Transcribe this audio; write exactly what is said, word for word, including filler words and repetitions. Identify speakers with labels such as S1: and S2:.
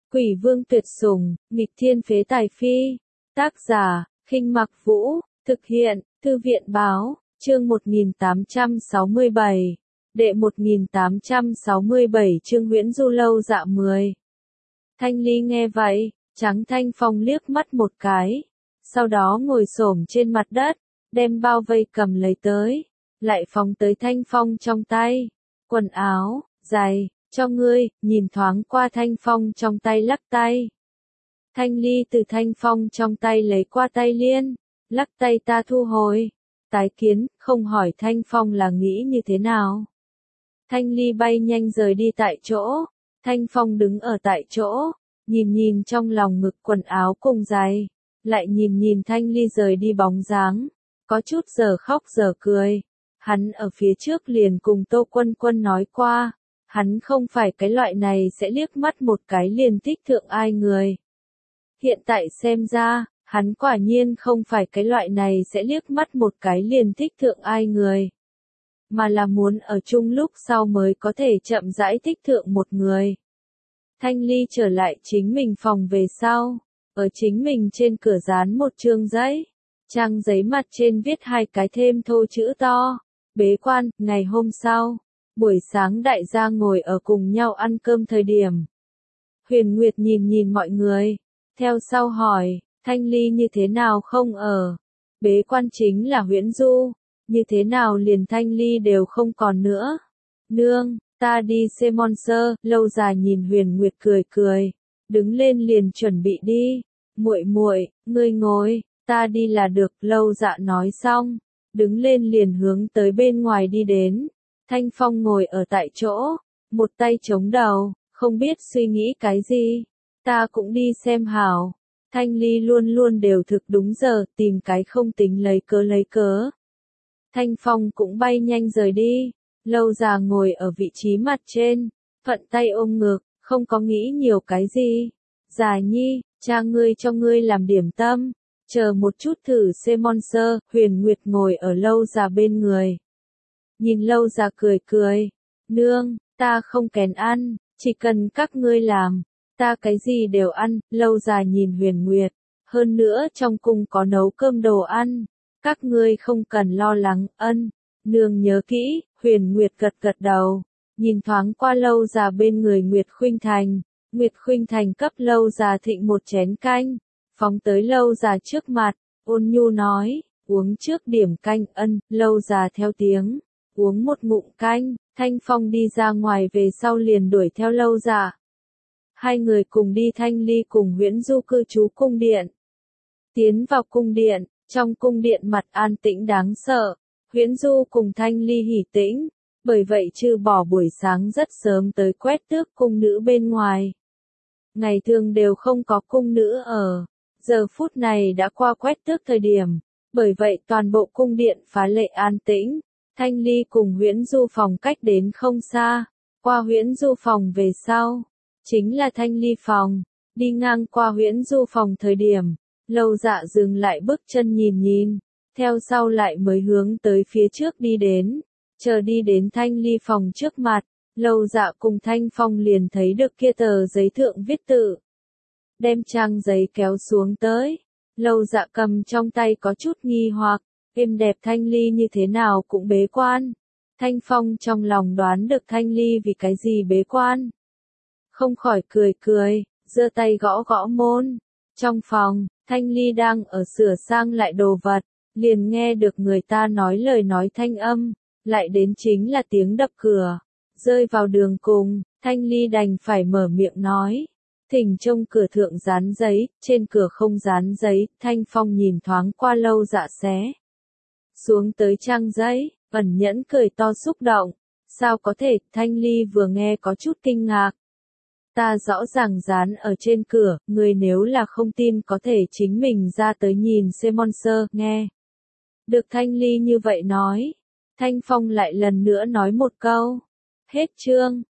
S1: Quỷ vương tuyệt sủng, nghịch thiên phế tài phi. Tác giả, Khinh Mặc Vũ, thực hiện, Thư viện báo, chương một nghìn tám trăm sáu mươi bảy. Đệ một nghìn tám trăm sáu mươi bảy chương Huyễn Du lâu dạ mười. Thanh Ly nghe vậy, trắng Thanh Phong liếc mắt một cái, sau đó ngồi xổm trên mặt đất, đem bao vây cầm lấy tới, lại phóng tới Thanh Phong trong tay. Quần áo, giày, cho ngươi, nhìn thoáng qua Thanh Phong trong tay lắc tay. Thanh Ly từ Thanh Phong trong tay lấy qua tay liên, lắc tay ta thu hồi. Tái kiến, không hỏi Thanh Phong là nghĩ như thế nào. Thanh Ly bay nhanh rời đi tại chỗ, Thanh Phong đứng ở tại chỗ, nhìn nhìn trong lòng ngực quần áo cùng giày, lại nhìn nhìn Thanh Ly rời đi bóng dáng, có chút giờ khóc giờ cười. Hắn ở phía trước liền cùng Tô Quân Quân nói qua, hắn không phải cái loại này sẽ liếc mắt một cái liền thích thượng ai người. Hiện tại xem ra, hắn quả nhiên không phải cái loại này sẽ liếc mắt một cái liền thích thượng ai người, mà là muốn ở chung lúc sau mới có thể chậm rãi thích thượng một người. Thanh Ly trở lại chính mình phòng về sau, ở chính mình trên cửa dán một chương giấy, trang giấy mặt trên viết hai cái thêm thô chữ to, bế quan. Ngày hôm sau, buổi sáng đại gia ngồi ở cùng nhau ăn cơm thời điểm. Huyền Nguyệt nhìn nhìn mọi người, theo sau hỏi, Thanh Ly như thế nào không ở? Bế quan chính là Huyễn Du, như thế nào liền Thanh Ly đều không còn nữa? Nương, ta đi xem Monster. Lâu dài nhìn Huyền Nguyệt cười cười, đứng lên liền chuẩn bị đi. Muội muội, ngươi ngồi, ta đi là được. Lâu dạ nói xong, đứng lên liền hướng tới bên ngoài đi đến. Thanh Phong ngồi ở tại chỗ, một tay chống đầu, không biết suy nghĩ cái gì. Ta cũng đi xem hảo. Thanh Ly luôn luôn đều thực đúng giờ, tìm cái không tính lấy cớ lấy cớ. Thanh Phong cũng bay nhanh rời đi, Lâu già ngồi ở vị trí mặt trên, phận tay ôm ngực, không có nghĩ nhiều cái gì. Già nhi, cha ngươi cho ngươi làm điểm tâm, chờ một chút thử xem Monster. Huyền Nguyệt ngồi ở Lâu già bên người. Nhìn Lâu già cười cười, nương, ta không kén ăn, chỉ cần các ngươi làm, ta cái gì đều ăn. Lâu già nhìn Huyền Nguyệt, hơn nữa trong cung có nấu cơm đồ ăn, các ngươi không cần lo lắng. Ân, nương nhớ kỹ. Huyền Nguyệt gật gật đầu, nhìn thoáng qua Lâu già bên người Nguyệt Khuynh Thành. Nguyệt Khuynh Thành cấp Lâu già thịnh một chén canh, phóng tới Lâu già trước mặt, ôn nhu nói, uống trước điểm canh. Ân, Lâu già theo tiếng, uống một ngụm canh. Thanh Phong đi ra ngoài về sau liền đuổi theo Lâu già. Hai người cùng đi Thanh Ly cùng Huyễn Du cư trú cung điện. Tiến vào cung điện, trong cung điện mặt an tĩnh đáng sợ. Huyễn Du cùng Thanh Ly hỉ tĩnh, bởi vậy trừ bỏ buổi sáng rất sớm tới quét tước cung nữ bên ngoài, ngày thường đều không có cung nữ ở. Giờ phút này đã qua quét tước thời điểm, bởi vậy toàn bộ cung điện phá lệ an tĩnh. Thanh Ly cùng Huyễn Du phòng cách đến không xa, qua Huyễn Du phòng về sau, chính là Thanh Ly phòng. Đi ngang qua Huyễn Du phòng thời điểm, Lâu dạ dừng lại bước chân nhìn nhìn, theo sau lại mới hướng tới phía trước đi đến. Chờ đi đến Thanh Ly phòng trước mặt, Lâu dạ cùng Thanh Phong liền thấy được kia tờ giấy thượng viết tự. Đem trang giấy kéo xuống tới, Lâu dạ cầm trong tay có chút nghi hoặc, êm đẹp Thanh Ly như thế nào cũng bế quan. Thanh Phong trong lòng đoán được Thanh Ly vì cái gì bế quan, không khỏi cười cười, giơ tay gõ gõ môn. Trong phòng, Thanh Ly đang ở sửa sang lại đồ vật, liền nghe được người ta nói lời nói thanh âm, lại đến chính là tiếng đập cửa. Rơi vào đường cùng, Thanh Ly đành phải mở miệng nói, thỉnh trông cửa thượng dán giấy. Trên cửa không dán giấy. Thanh Phong nhìn thoáng qua Lâu dạ xé xuống tới trang giấy, ẩn nhẫn cười to xúc động. Sao có thể? Thanh Ly vừa nghe có chút kinh ngạc. Ta rõ ràng dán ở trên cửa, người nếu là không tin có thể chính mình ra tới nhìn xem Monster. Nghe được Thanh Ly như vậy nói, Thanh Phong lại lần nữa nói một câu. Hết chương.